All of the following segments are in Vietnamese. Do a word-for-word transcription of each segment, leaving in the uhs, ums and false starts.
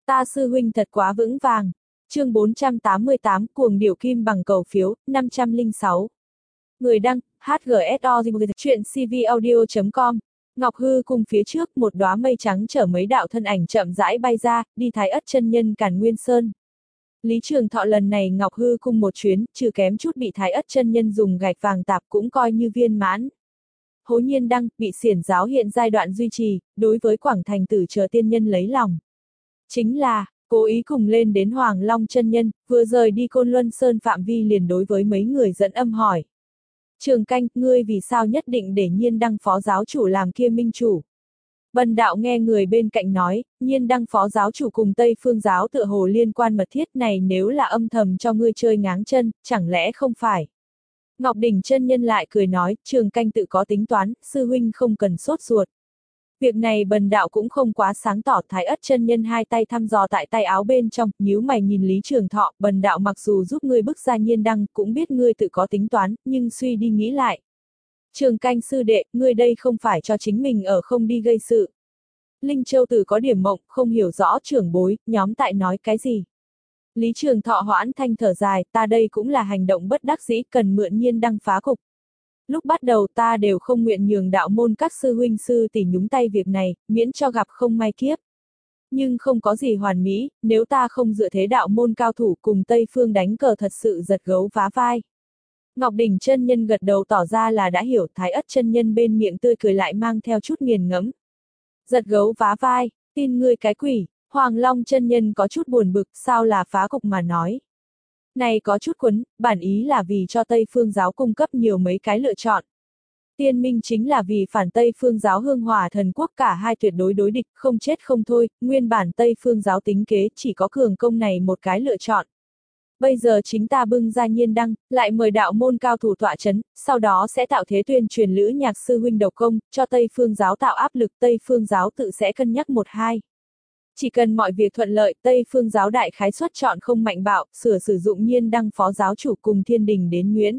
Ta sư huynh thật quá vững vàng. Chương bốn trăm tám mươi tám, cuồng điểu kim bằng cầu phiếu, năm trăm lẻ sáu. Người đăng, hát giê ét o, chuyện cvaudio chấm com. Ngọc Hư cung phía trước, một đóa mây trắng chở mấy đạo thân ảnh chậm rãi bay ra, đi Thái Ất chân nhân Càn Nguyên Sơn. Lý Trường Thọ lần này Ngọc Hư cung một chuyến, trừ kém chút bị Thái Ất chân nhân dùng gạch vàng tạp cũng coi như viên mãn. Hố Nhiên Đăng, bị xiển giáo hiện giai đoạn duy trì, đối với Quảng Thành Tử chờ tiên nhân lấy lòng. Chính là, cố ý cùng lên đến Hoàng Long chân nhân, vừa rời đi Côn Luân Sơn phạm vi liền đối với mấy người dẫn âm hỏi. Trường Canh, ngươi vì sao nhất định để Nhiên Đăng phó giáo chủ làm kia minh chủ? Bần đạo nghe người bên cạnh nói, Nhiên Đăng phó giáo chủ cùng Tây Phương giáo tựa hồ liên quan mật thiết này, nếu là âm thầm cho ngươi chơi ngáng chân, chẳng lẽ không phải? Ngọc Đỉnh chân nhân lại cười nói, Trường Canh tự có tính toán, sư huynh không cần sốt ruột. Việc này bần đạo cũng không quá sáng tỏ. Thái Ất chân nhân hai tay thăm dò tại tay áo bên trong, nhíu mày nhìn Lý Trường Thọ, bần đạo mặc dù giúp ngươi bức ra Nhiên Đăng, cũng biết ngươi tự có tính toán, nhưng suy đi nghĩ lại. Trường Canh sư đệ, ngươi đây không phải cho chính mình ở không đi gây sự. Linh Châu Tử có điểm mộng, không hiểu rõ trưởng bối, nhóm tại nói cái gì. Lý Trường Thọ hoãn thanh thở dài, ta đây cũng là hành động bất đắc dĩ, cần mượn Nhiên Đăng phá cục. Lúc bắt đầu ta đều không nguyện nhường đạo môn các sư huynh sư tỷ nhúng tay việc này, miễn cho gặp không may kiếp. Nhưng không có gì hoàn mỹ, nếu ta không dựa thế đạo môn cao thủ cùng Tây Phương đánh cờ thật sự giật gấu vá vai. Ngọc Đỉnh chân nhân gật đầu tỏ ra là đã hiểu. Thái Ất chân nhân bên miệng tươi cười lại mang theo chút nghiền ngẫm. Giật gấu vá vai, tin ngươi cái quỷ. Hoàng Long chân nhân có chút buồn bực, sao là phá cục mà nói. Này có chút quấn, bản ý là vì cho Tây Phương giáo cung cấp nhiều mấy cái lựa chọn. Tiên minh chính là vì phản Tây Phương giáo hương hỏa thần quốc, cả hai tuyệt đối đối địch, không chết không thôi, nguyên bản Tây Phương giáo tính kế chỉ có cường công này một cái lựa chọn. Bây giờ chính ta bưng ra Nhiên Đăng, lại mời đạo môn cao thủ tọa chấn, sau đó sẽ tạo thế tuyên truyền lữ nhạc sư huynh độc công, cho Tây Phương giáo tạo áp lực, Tây Phương giáo tự sẽ cân nhắc một hai. Chỉ cần mọi việc thuận lợi, Tây Phương giáo đại khái suất chọn không mạnh bạo, sửa sử dụng Nhiên Đăng phó giáo chủ cùng thiên đình đến Nguyễn.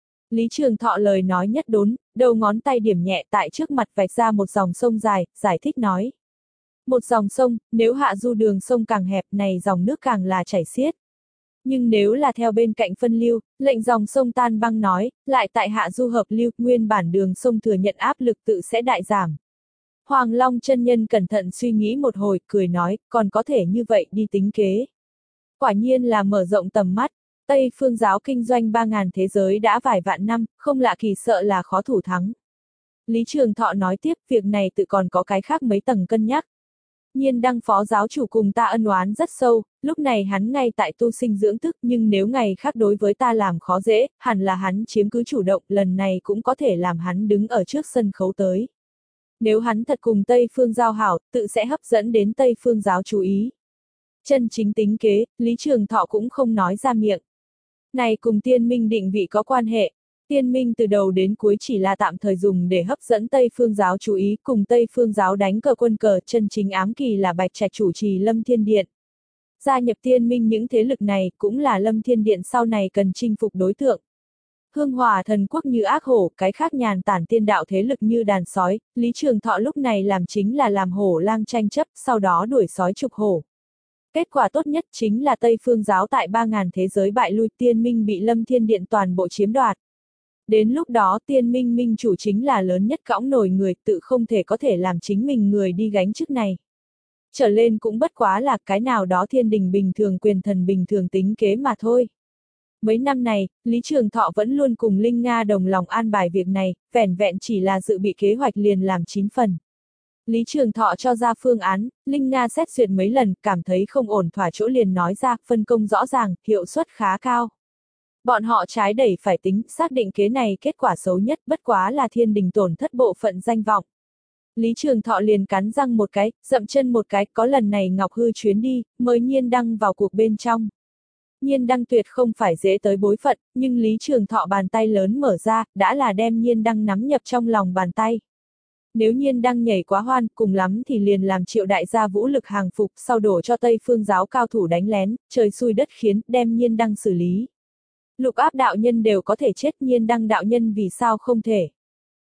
Lý Trường Thọ lời nói nhất đốn, đầu ngón tay điểm nhẹ tại trước mặt vạch ra một dòng sông dài, giải thích nói. Một dòng sông, nếu hạ du đường sông càng hẹp này dòng nước càng là chảy xiết. Nhưng nếu là theo bên cạnh phân lưu, lệnh dòng sông tan băng nói, lại tại hạ du hợp lưu, nguyên bản đường sông thừa nhận áp lực tự sẽ đại giảm. Hoàng Long chân nhân cẩn thận suy nghĩ một hồi, cười nói, còn có thể như vậy đi tính kế. Quả nhiên là mở rộng tầm mắt, Tây Phương giáo kinh doanh ba ngàn thế giới đã vài vạn năm, không lạ kỳ sợ là khó thủ thắng. Lý Trường Thọ nói tiếp, việc này tự còn có cái khác mấy tầng cân nhắc. Nhiên Đăng phó giáo chủ cùng ta ân oán rất sâu, lúc này hắn ngay tại tu sinh dưỡng thức, nhưng nếu ngày khác đối với ta làm khó dễ, hẳn là hắn chiếm cứ chủ động, lần này cũng có thể làm hắn đứng ở trước sân khấu tới. Nếu hắn thật cùng Tây Phương giao hảo, tự sẽ hấp dẫn đến Tây Phương giáo chú ý. Chân chính tính kế, Lý Trường Thọ cũng không nói ra miệng. Này cùng tiên minh định vị có quan hệ. Tiên minh từ đầu đến cuối chỉ là tạm thời dùng để hấp dẫn Tây Phương giáo chú ý, cùng Tây Phương giáo đánh cờ quân cờ, chân chính ám kỳ là Bạch Trạch chủ trì Lâm Thiên Điện. Gia nhập tiên minh những thế lực này cũng là Lâm Thiên Điện sau này cần chinh phục đối tượng. Hương Hỏa thần quốc như ác hổ, cái khác nhàn tản tiên đạo thế lực như đàn sói, Lý Trường Thọ lúc này làm chính là làm hổ lang tranh chấp, sau đó đuổi sói trục hổ. Kết quả tốt nhất chính là Tây Phương giáo tại ba ngàn thế giới bại lui, tiên minh bị Lâm Thiên Điện toàn bộ chiếm đoạt. Đến lúc đó tiên minh minh chủ chính là lớn nhất cõng nổi người, tự không thể có thể làm chính mình người đi gánh chức này. Trở lên cũng bất quá là cái nào đó thiên đình bình thường quyền thần bình thường tính kế mà thôi. Mấy năm này, Lý Trường Thọ vẫn luôn cùng Linh Nga đồng lòng an bài việc này, vẻn vẹn chỉ là dự bị kế hoạch liền làm chín phần. Lý Trường Thọ cho ra phương án, Linh Nga xét duyệt mấy lần, cảm thấy không ổn thỏa chỗ liền nói ra, phân công rõ ràng, hiệu suất khá cao. Bọn họ trái đẩy phải tính, xác định kế này kết quả xấu nhất bất quá là thiên đình tổn thất bộ phận danh vọng. Lý Trường Thọ liền cắn răng một cái, dậm chân một cái, có lần này Ngọc Hư chuyến đi, mới Nhiên Đăng vào cuộc bên trong. Nhiên Đăng tuyệt không phải dễ tới bối phận, nhưng Lý Trường Thọ bàn tay lớn mở ra, đã là đem Nhiên Đăng nắm nhập trong lòng bàn tay. Nếu Nhiên Đăng nhảy quá hoan, cùng lắm thì liền làm Triệu đại gia vũ lực hàng phục, sau đổ cho Tây Phương giáo cao thủ đánh lén, trời xui đất khiến, đem Nhiên Đăng xử lý. Lục áp đạo nhân đều có thể chết, Nhiên Đăng đạo nhân vì sao không thể.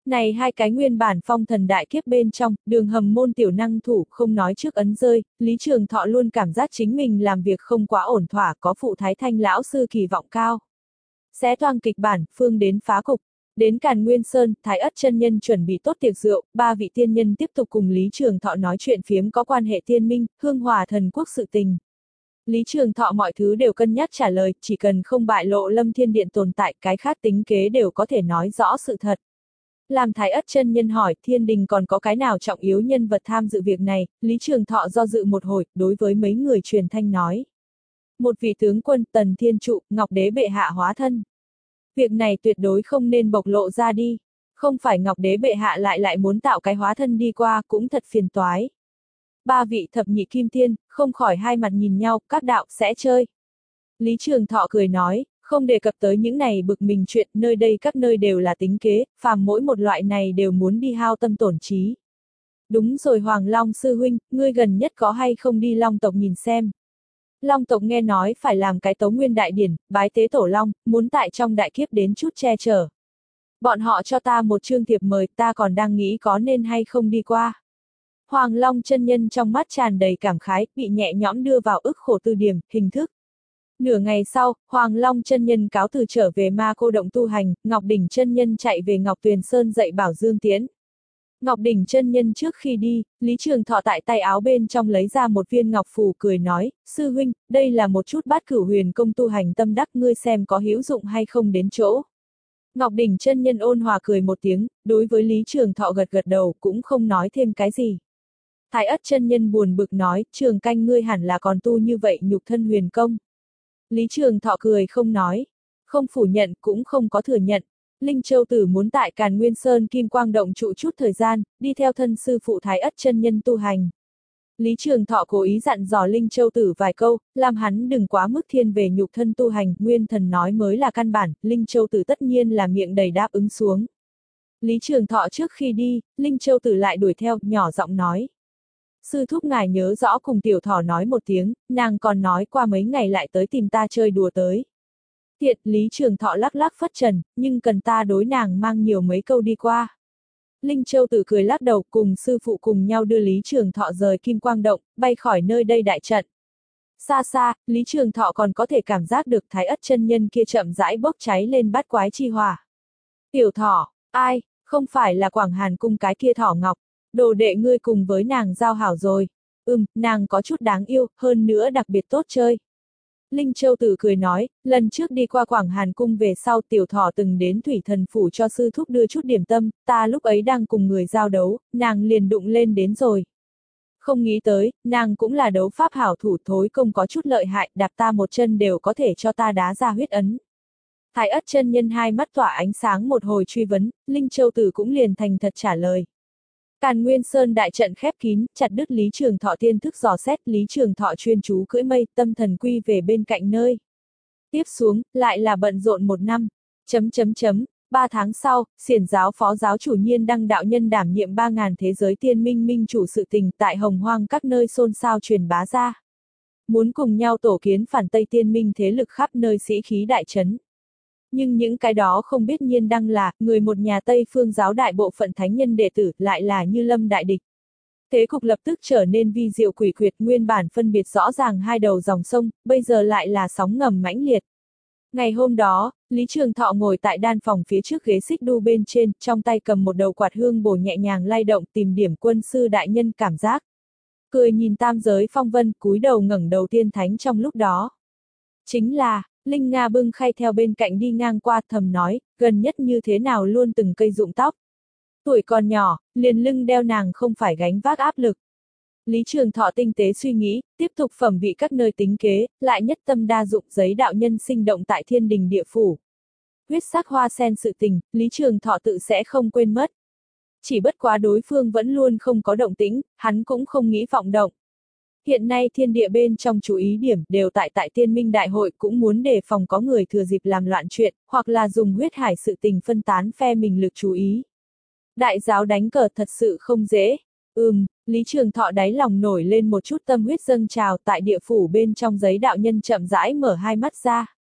Này hai cái nguyên bản phong thần đại kiếp bên trong, đường hầm môn tiểu năng thủ không nói trước ấn rơi, Lý Trường Thọ luôn cảm giác chính mình làm việc không quá ổn thỏa, có phụ Thái Thanh lão sư kỳ vọng cao. Xé toang kịch bản, phương đến phá cục. Đến Càn Nguyên Sơn, Thái Ất chân nhân chuẩn bị tốt tiệc rượu, ba vị tiên nhân tiếp tục cùng Lý Trường Thọ nói chuyện phiếm có quan hệ tiên minh, hương hòa thần quốc sự tình. Lý Trường Thọ mọi thứ đều cân nhắc trả lời, chỉ cần không bại lộ Lâm Thiên Điện tồn tại, cái khác tính kế đều có thể nói rõ sự thật. Làm Thái Ất chân nhân hỏi, thiên đình còn có cái nào trọng yếu nhân vật tham dự việc này, Lý Trường Thọ do dự một hồi, đối với mấy người truyền thanh nói. Một vị tướng quân, Tần Thiên Trụ, Ngọc Đế bệ hạ hóa thân. Việc này tuyệt đối không nên bộc lộ ra đi. Không phải Ngọc Đế bệ hạ lại lại muốn tạo cái hóa thân đi qua, cũng thật phiền toái. Ba vị thập nhị kim tiên, không khỏi hai mặt nhìn nhau, các đạo sẽ chơi. Lý Trường Thọ cười nói, không đề cập tới những này bực mình chuyện, nơi đây các nơi đều là tính kế, phàm mỗi một loại này đều muốn đi hao tâm tổn trí. Đúng rồi Hoàng Long sư huynh, ngươi gần nhất có hay không đi Long tộc nhìn xem. Long tộc nghe nói phải làm cái tấu nguyên đại điển, bái tế tổ Long, muốn tại trong đại kiếp đến chút che chở. Bọn họ cho ta một chương thiệp mời, ta còn đang nghĩ có nên hay không đi qua. Hoàng Long chân nhân trong mắt tràn đầy cảm khái, bị nhẹ nhõm đưa vào ức khổ tư điểm, hình thức. Nửa ngày sau, Hoàng Long chân nhân cáo từ trở về Ma Cô động tu hành, Ngọc Đỉnh chân nhân chạy về Ngọc Tuyền Sơn dạy bảo Dương Tiễn. Ngọc Đỉnh chân nhân trước khi đi, Lý Trường Thọ tại tay áo bên trong lấy ra một viên ngọc phù cười nói, sư huynh, đây là một chút bát cửu huyền công tu hành tâm đắc, ngươi xem có hữu dụng hay không đến chỗ. Ngọc Đỉnh chân nhân ôn hòa cười một tiếng, đối với Lý Trường Thọ gật gật đầu, cũng không nói thêm cái gì. Thái Ất chân nhân buồn bực nói, Trường canh ngươi hẳn là còn tu như vậy nhục thân huyền công. Lý Trường Thọ cười không nói, không phủ nhận cũng không có thừa nhận. Linh Châu Tử muốn tại Càn Nguyên Sơn Kim Quang Động trụ chút thời gian, đi theo thân sư phụ Thái Ất chân nhân tu hành. Lý Trường Thọ cố ý dặn dò Linh Châu Tử vài câu, làm hắn đừng quá mức thiên về nhục thân tu hành, Nguyên Thần nói mới là căn bản, Linh Châu Tử tất nhiên là miệng đầy đáp ứng xuống. Lý Trường Thọ trước khi đi, Linh Châu Tử lại đuổi theo, nhỏ giọng nói. Sư thúc ngài nhớ rõ cùng tiểu thỏ nói một tiếng, nàng còn nói qua mấy ngày lại tới tìm ta chơi đùa tới. Thiệt, Lý Trường Thọ lắc lắc phất trần, nhưng cần ta đối nàng mang nhiều mấy câu đi qua. Linh Châu Tử cười lắc đầu, cùng sư phụ cùng nhau đưa Lý Trường Thọ rời Kim Quang Động, bay khỏi nơi đây đại trận. Xa xa, Lý Trường Thọ còn có thể cảm giác được Thái Ất chân nhân kia chậm rãi bốc cháy lên bát quái chi hỏa. Tiểu thỏ, ai, không phải là Quảng Hàn cung cái kia thỏ ngọc, đồ đệ ngươi cùng với nàng giao hảo rồi. Ừm, nàng có chút đáng yêu, hơn nữa đặc biệt tốt chơi. Linh Châu Tử cười nói, lần trước đi qua Quảng Hàn cung về sau tiểu thỏ từng đến Thủy Thần Phủ cho sư thúc đưa chút điểm tâm, ta lúc ấy đang cùng người giao đấu, nàng liền đụng lên đến rồi. Không nghĩ tới, nàng cũng là đấu pháp hảo thủ, thối công có chút lợi hại, đạp ta một chân đều có thể cho ta đá ra huyết ấn. Thái Ất chân nhân hai mắt tỏa ánh sáng một hồi truy vấn, Linh Châu Tử cũng liền thành thật trả lời. Càn Nguyên Sơn đại trận khép kín, chặt đứt Lý Trường Thọ tiên thức dò xét, Lý Trường Thọ chuyên chú cưỡi mây, tâm thần quy về bên cạnh nơi. Tiếp xuống, lại là bận rộn một năm. Chấm chấm chấm, ba tháng sau, xiển giáo phó giáo chủ Nhiên Đăng đạo nhân đảm nhiệm ba ngàn thế giới tiên minh minh chủ sự tình tại Hồng Hoang các nơi xôn xao truyền bá ra. Muốn cùng nhau tổ kiến phản Tây tiên minh thế lực khắp nơi sĩ khí đại trấn. Nhưng những cái đó không biết Nhiên Đăng là, người một nhà Tây phương giáo đại bộ phận thánh nhân đệ tử, lại là như lâm đại địch. Thế cục lập tức trở nên vi diệu quỷ quyệt, nguyên bản phân biệt rõ ràng hai đầu dòng sông, bây giờ lại là sóng ngầm mãnh liệt. Ngày hôm đó, Lý Trường Thọ ngồi tại đan phòng phía trước ghế xích đu bên trên, trong tay cầm một đầu quạt hương bổ nhẹ nhàng lay động tìm điểm quân sư đại nhân cảm giác. Cười nhìn tam giới phong vân, cúi đầu ngẩng đầu tiên thánh trong lúc đó. Chính là, Linh Nga bưng khay theo bên cạnh đi ngang qua thầm nói, gần nhất như thế nào luôn từng cây rụng tóc. Tuổi còn nhỏ, liền lưng đeo nàng không phải gánh vác áp lực. Lý Trường Thọ tinh tế suy nghĩ, tiếp tục phẩm vị các nơi tính kế, lại nhất tâm đa dụng giấy đạo nhân sinh động tại thiên đình địa phủ. Huyết sắc hoa sen sự tình, Lý Trường Thọ tự sẽ không quên mất. Chỉ bất quá đối phương vẫn luôn không có động tĩnh, hắn cũng không nghĩ vọng động. Hiện nay thiên địa bên trong chú ý điểm đều tại tại tiên minh đại hội cũng muốn đề phòng có người thừa dịp làm loạn chuyện, hoặc là dùng huyết hải sự tình phân tán phe mình lực chú ý. Đại giáo đánh cờ thật sự không dễ. Ừm, Lý Trường Thọ đáy lòng nổi lên một chút tâm huyết dâng trào tại địa phủ bên trong giấy đạo nhân chậm rãi mở hai mắt ra.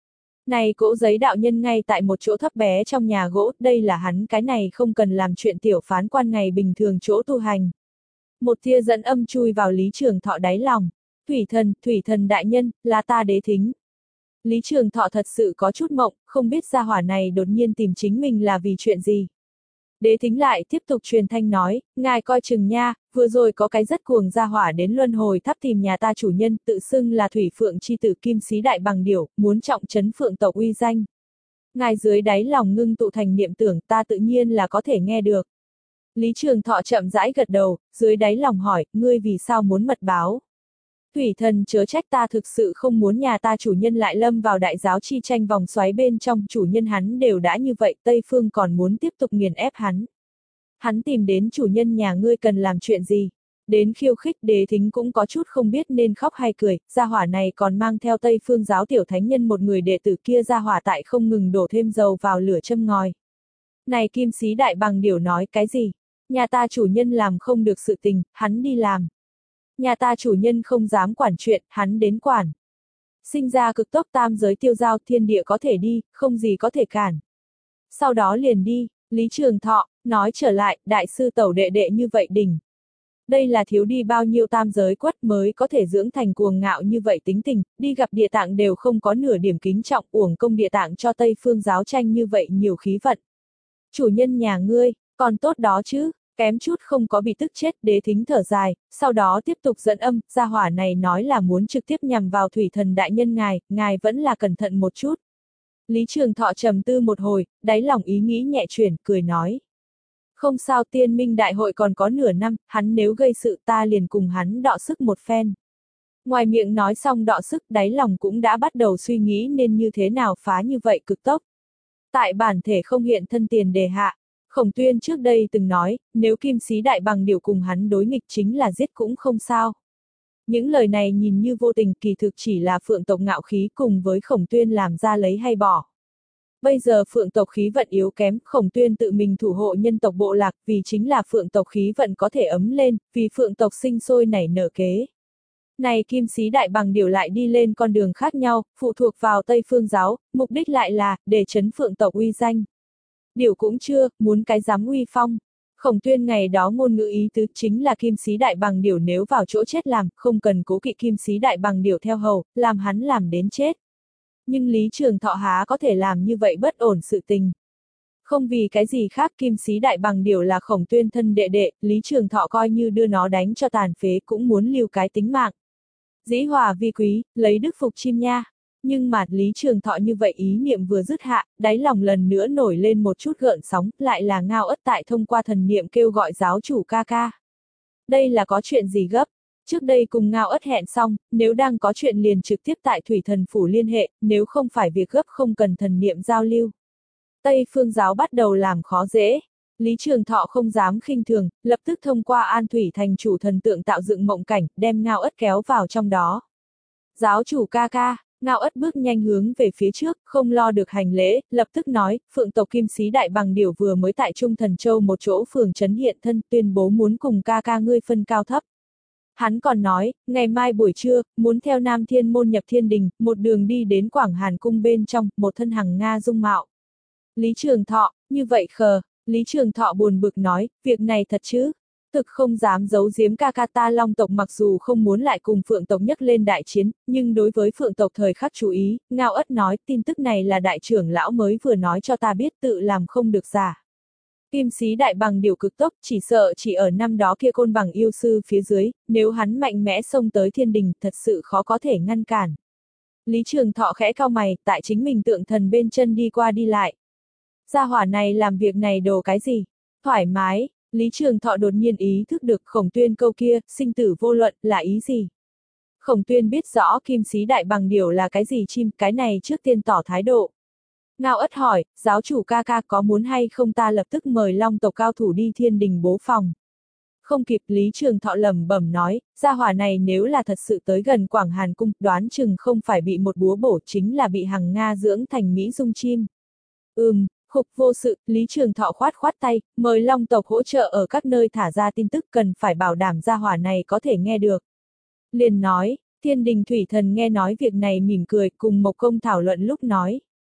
Này cỗ giấy đạo nhân ngay tại một chỗ thấp bé trong nhà gỗ, đây là hắn cái này không cần làm chuyện tiểu phán quan ngày bình thường chỗ tu hành. Một tia dẫn âm chui vào Lý Trường Thọ đáy lòng. Thủy thần, thủy thần đại nhân, là ta Đế Thính. Lý Trường Thọ thật sự có chút mộng, không biết gia hỏa này đột nhiên tìm chính mình là vì chuyện gì. Đế Thính lại tiếp tục truyền thanh nói, ngài coi chừng nha, vừa rồi có cái rất cuồng gia hỏa đến luân hồi tháp tìm nhà ta chủ nhân, tự xưng là thủy phượng chi tử Kim Xí Đại Bằng Điểu, muốn trọng trấn phượng tộc uy danh. Ngài dưới đáy lòng ngưng tụ thành niệm tưởng, ta tự nhiên là có thể nghe được. Lý Trường Thọ chậm rãi gật đầu, dưới đáy lòng hỏi, ngươi vì sao muốn mật báo? Thủy thần chớ trách, ta thực sự không muốn nhà ta chủ nhân lại lâm vào đại giáo chi tranh vòng xoáy bên trong, chủ nhân hắn đều đã như vậy, Tây Phương còn muốn tiếp tục nghiền ép hắn. Hắn tìm đến chủ nhân nhà ngươi cần làm chuyện gì? Đến khiêu khích. Đế Thính cũng có chút không biết nên khóc hay cười, gia hỏa này còn mang theo Tây Phương giáo tiểu thánh nhân một người đệ tử kia gia hỏa tại không ngừng đổ thêm dầu vào lửa châm ngòi. Này Kim Xí Đại Bằng Điểu nói cái gì? Nhà ta chủ nhân làm không được sự tình, hắn đi làm. Nhà ta chủ nhân không dám quản chuyện, hắn đến quản. Sinh ra cực tốc tam giới tiêu giao, thiên địa có thể đi, không gì có thể cản. Sau đó liền đi. Lý Trường Thọ nói trở lại, đại sư tẩu đệ đệ như vậy đỉnh. Đây là thiếu đi bao nhiêu tam giới quất mới có thể dưỡng thành cuồng ngạo như vậy tính tình, đi gặp địa tạng đều không có nửa điểm kính trọng, uổng công địa tạng cho Tây Phương giáo tranh như vậy nhiều khí vận. Chủ nhân nhà ngươi, còn tốt đó chứ, kém chút không có bị tức chết. Đế Thính thở dài, sau đó tiếp tục dẫn âm, gia hỏa này nói là muốn trực tiếp nhằm vào thủy thần đại nhân ngài, ngài vẫn là cẩn thận một chút. Lý Trường Thọ trầm tư một hồi, đáy lòng ý nghĩ nhẹ chuyển, cười nói. Không sao, tiên minh đại hội còn có nửa năm, hắn nếu gây sự ta liền cùng hắn đọ sức một phen. Ngoài miệng nói xong đọ sức, đáy lòng cũng đã bắt đầu suy nghĩ nên như thế nào phá như vậy cực tốc. Tại bản thể không hiện thân tiền đề hạ, Khổng Tuyên trước đây từng nói, nếu Kim Xí Đại Bằng Điểu cùng hắn đối nghịch chính là giết cũng không sao. Những lời này nhìn như vô tình, kỳ thực chỉ là phượng tộc ngạo khí cùng với Khổng Tuyên làm ra lấy hay bỏ. Bây giờ phượng tộc khí vận yếu kém, Khổng Tuyên tự mình thủ hộ nhân tộc bộ lạc, vì chính là phượng tộc khí vận có thể ấm lên, vì phượng tộc sinh sôi nảy nở kế. Này Kim Xí Đại Bằng Điểu lại đi lên con đường khác nhau, phụ thuộc vào Tây Phương giáo, mục đích lại là, để trấn phượng tộc uy danh. Điểu cũng chưa, muốn cái dám uy phong. Khổng Tuyên ngày đó ngôn ngữ ý tứ chính là Kim Xí Đại Bằng Điểu nếu vào chỗ chết làm, không cần cố kỵ Kim Xí Đại Bằng Điểu theo hầu, làm hắn làm đến chết. Nhưng Lý Trường Thọ há có thể làm như vậy bất ổn sự tình. Không vì cái gì khác, Kim Xí Đại Bằng Điểu là Khổng Tuyên thân đệ đệ, Lý Trường Thọ coi như đưa nó đánh cho tàn phế cũng muốn lưu cái tính mạng. Dĩ hòa vi quý, lấy đức phục chim nha. Nhưng mà Lý Trường Thọ như vậy ý niệm vừa dứt hạ, đáy lòng lần nữa nổi lên một chút gợn sóng, lại là Ngao Ất tại thông qua thần niệm kêu gọi giáo chủ ca ca. Đây là có chuyện gì gấp? Trước đây cùng Ngao Ất hẹn xong, nếu đang có chuyện liền trực tiếp tại Thủy Thần Phủ liên hệ, nếu không phải việc gấp không cần thần niệm giao lưu. Tây Phương giáo bắt đầu làm khó dễ. Lý Trường Thọ không dám khinh thường, lập tức thông qua An Thủy thành chủ thần tượng tạo dựng mộng cảnh, đem Ngao Ất kéo vào trong đó. Giáo chủ ca ca. Ngao Ất bước nhanh hướng về phía trước, không lo được hành lễ, lập tức nói, phượng tộc Kim Xí Đại Bằng Điểu vừa mới tại Trung Thần Châu một chỗ phường trấn hiện thân, tuyên bố muốn cùng ca ca ngươi phân cao thấp. Hắn còn nói, ngày mai buổi trưa, muốn theo Nam Thiên Môn nhập Thiên Đình, một đường đi đến Quảng Hàn Cung bên trong, một thân hằng Nga dung mạo. Lý Trường Thọ, như vậy khờ, Lý Trường Thọ buồn bực nói, việc này thật chứ? Thực không dám giấu giếm ca ca ta Long tộc mặc dù không muốn lại cùng Phượng tộc nhắc lên đại chiến, nhưng đối với Phượng tộc thời khắc chú ý, Ngao Ất nói, tin tức này là đại trưởng lão mới vừa nói cho ta biết, tự làm không được giả. Kim Xí Đại Bằng Điểu cực tốc, chỉ sợ chỉ ở năm đó kia Côn Bằng yêu sư phía dưới, nếu hắn mạnh mẽ xông tới Thiên Đình, thật sự khó có thể ngăn cản. Lý Trường Thọ khẽ cau mày, tại chính mình tượng thần bên chân đi qua đi lại. Gia hỏa này làm việc này đồ cái gì? Thoải mái. Lý Trường Thọ đột nhiên ý thức được Khổng Tuyên câu kia, sinh tử vô luận, là ý gì? Khổng Tuyên biết rõ Kim Xí Đại Bằng Điểu là cái gì chim, cái này trước tiên tỏ thái độ. Ngao Ất hỏi, giáo chủ ca ca có muốn hay không ta lập tức mời Long tộc cao thủ đi Thiên Đình bố phòng. Không kịp, Lý Trường Thọ lẩm bẩm nói, gia hỏa này nếu là thật sự tới gần Quảng Hàn Cung, đoán chừng không phải bị một búa bổ chính là bị hằng Nga dưỡng thành Mỹ dung chim. Ừm. Khục vô sự, Lý Trường Thọ khoát khoát tay, mời Long tộc hỗ trợ ở các nơi thả ra tin tức, cần phải bảo đảm gia hỏa này có thể nghe được. Liền nói, Thiên Đình Thủy Thần nghe nói việc này mỉm cười, cùng Mộc Công thảo luận lúc nói.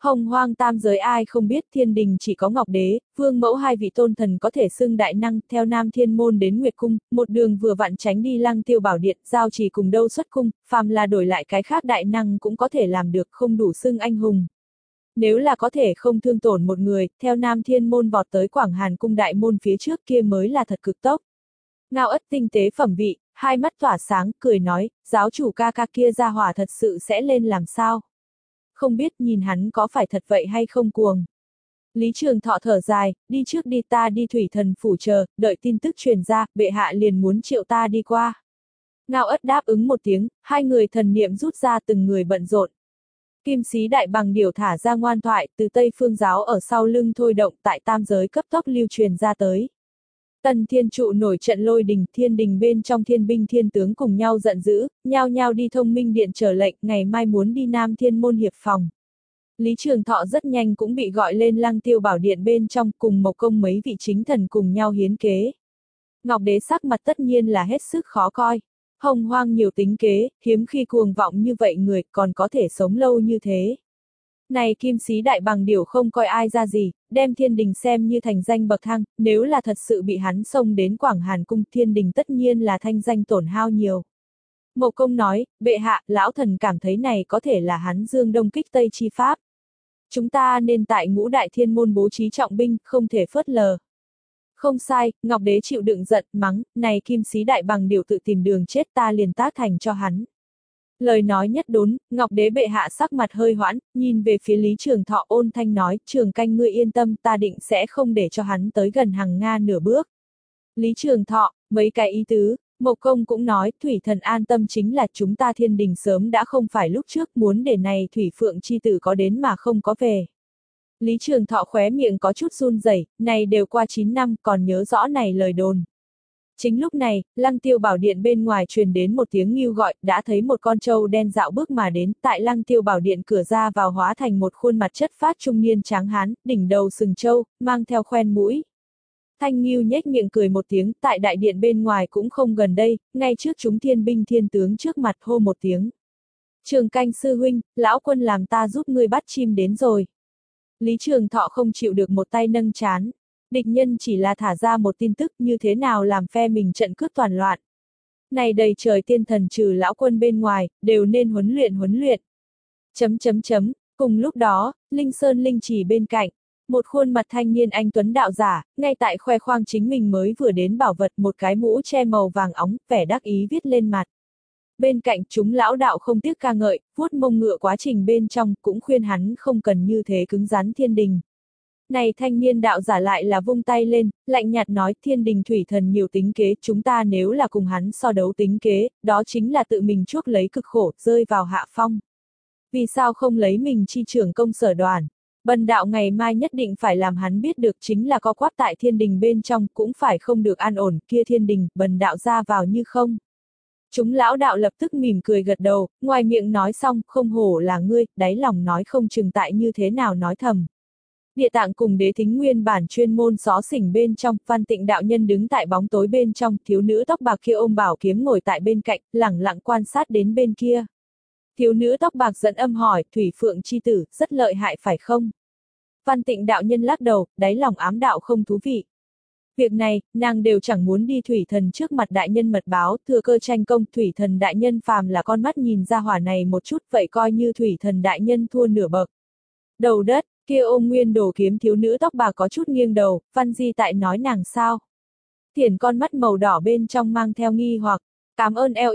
Hồng hoang tam giới ai không biết thiên đình chỉ có Ngọc Đế, Vương Mẫu hai vị tôn thần có thể xưng đại năng, theo Nam Thiên Môn đến Nguyệt Cung, một đường vừa vặn tránh đi Lăng Tiêu Bảo Điện, giao chỉ cùng đâu xuất cung, phàm là đổi lại cái khác đại năng cũng có thể làm được, không đủ xưng anh hùng. Nếu là có thể không thương tổn một người, theo Nam Thiên Môn vọt tới Quảng Hàn Cung đại môn phía trước kia mới là thật cực tốc. Ngao Ất tinh tế phẩm vị, hai mắt tỏa sáng, cười nói, giáo chủ ca ca kia ra hỏa thật sự sẽ lên làm sao? Không biết nhìn hắn có phải thật vậy hay không cuồng. Lý Trường Thọ thở dài, đi trước đi, ta đi thủy thần phủ chờ, đợi tin tức truyền ra, bệ hạ liền muốn triệu ta đi qua. Ngao Ất đáp ứng một tiếng, hai người thần niệm rút ra từng người bận rộn. Kim sĩ đại bằng điểu thả ra ngoan thoại, từ Tây Phương giáo ở sau lưng thôi động tại tam giới cấp tốc lưu truyền ra tới. Tần Thiên Trụ nổi trận lôi đình, thiên đình bên trong thiên binh thiên tướng cùng nhau giận dữ, nhao nhao đi thông minh điện chờ lệnh, ngày mai muốn đi Nam Thiên Môn hiệp phòng. Lý Trường Thọ rất nhanh cũng bị gọi lên Lăng Tiêu Bảo Điện bên trong, cùng Mộc Công mấy vị chính thần cùng nhau hiến kế. Ngọc Đế sắc mặt tất nhiên là hết sức khó coi. Hồng hoang nhiều tính kế, hiếm khi cuồng vọng như vậy người còn có thể sống lâu như thế. Này kim sĩ đại bằng điểu không coi ai ra gì, đem thiên đình xem như thành danh bậc thang, nếu là thật sự bị hắn xông đến Quảng Hàn Cung, thiên đình tất nhiên là thanh danh tổn hao nhiều. Mộc Công nói, bệ hạ, lão thần cảm thấy này có thể là hắn dương đông kích tây chi pháp. Chúng ta nên tại ngũ đại thiên môn bố trí trọng binh, không thể phớt lờ. Không sai, Ngọc Đế chịu đựng giận, mắng, này kim sĩ đại bằng điểu tự tìm đường chết, ta liền tác thành cho hắn. Lời nói nhất đốn, Ngọc Đế bệ hạ sắc mặt hơi hoãn, nhìn về phía Lý Trường Thọ ôn thanh nói, Trường Canh ngươi yên tâm, ta định sẽ không để cho hắn tới gần Hằng Nga nửa bước. Lý Trường Thọ, mấy cái ý tứ, Mộc Công cũng nói, Thủy Thần an tâm chính là chúng ta thiên đình sớm đã không phải lúc trước muốn để này Thủy Phượng chi tử có đến mà không có về. Lý Trường Thọ khóe miệng có chút run rẩy, này đều qua chín năm còn nhớ rõ này lời đồn. Chính lúc này, Lăng Tiêu Bảo Điện bên ngoài truyền đến một tiếng ngưu gọi, đã thấy một con trâu đen dạo bước mà đến, tại Lăng Tiêu Bảo Điện cửa ra vào hóa thành một khuôn mặt chất phát trung niên tráng hán, đỉnh đầu sừng trâu, mang theo khoen mũi. Thanh ngưu nhếch miệng cười một tiếng, tại đại điện bên ngoài cũng không gần đây, ngay trước chúng thiên binh thiên tướng trước mặt hô một tiếng. Trường Canh sư huynh, lão quân làm ta giúp ngươi bắt chim đến rồi. Lý Trường Thọ không chịu được một tay nâng chán. Địch nhân chỉ là thả ra một tin tức như thế nào làm phe mình trận cướp toàn loạn. Này đầy trời tiên thần trừ lão quân bên ngoài, đều nên huấn luyện huấn luyện. Chấm chấm chấm, cùng lúc đó, Linh Sơn Linh Chỉ bên cạnh, một khuôn mặt thanh niên anh tuấn đạo giả, ngay tại khoe khoang chính mình mới vừa đến bảo vật một cái mũ che màu vàng óng, vẻ đắc ý viết lên mặt. Bên cạnh chúng lão đạo không tiếc ca ngợi, vuốt mông ngựa quá trình bên trong, cũng khuyên hắn không cần như thế cứng rắn thiên đình. Này thanh niên đạo giả lại là vung tay lên, lạnh nhạt nói thiên đình thủy thần nhiều tính kế, chúng ta nếu là cùng hắn so đấu tính kế, đó chính là tự mình chuốc lấy cực khổ, rơi vào hạ phong. Vì sao không lấy mình chi trưởng công sở đoàn? Bần đạo ngày mai nhất định phải làm hắn biết được chính là co quắp tại thiên đình bên trong, cũng phải không được an ổn, kia thiên đình, bần đạo ra vào như không. Chúng lão đạo lập tức mỉm cười gật đầu, ngoài miệng nói xong, không hổ là ngươi, đáy lòng nói không chừng tại như thế nào nói thầm. Địa Tạng cùng Đế Thính nguyên bản chuyên môn xó xỉnh bên trong, Văn Tịnh đạo nhân đứng tại bóng tối bên trong, thiếu nữ tóc bạc kia ôm bảo kiếm ngồi tại bên cạnh, lẳng lặng quan sát đến bên kia. Thiếu nữ tóc bạc dẫn âm hỏi, Thủy Phượng chi tử, rất lợi hại phải không? Văn Tịnh đạo nhân lắc đầu, đáy lòng ám đạo không thú vị. Việc này, nàng đều chẳng muốn đi Thủy Thần trước mặt đại nhân mật báo, thừa cơ tranh công, Thủy Thần đại nhân phàm là con mắt nhìn ra hỏa này một chút, vậy coi như Thủy Thần đại nhân thua nửa bậc. Đầu đất, kia ôm nguyên đồ kiếm thiếu nữ tóc bạc có chút nghiêng đầu, Văn Di tại nói nàng sao? Thiển con mắt màu đỏ bên trong mang theo nghi hoặc, cảm ơn L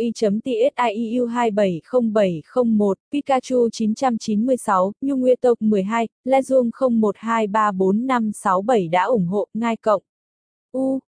I.Tsiu hai bảy không bảy không một, Pikachu chín chín sáu, Nhung Nguyệt Tộc mười hai, Lezung không một hai ba bốn năm sáu bảy đã ủng hộ, ngai cộng. U,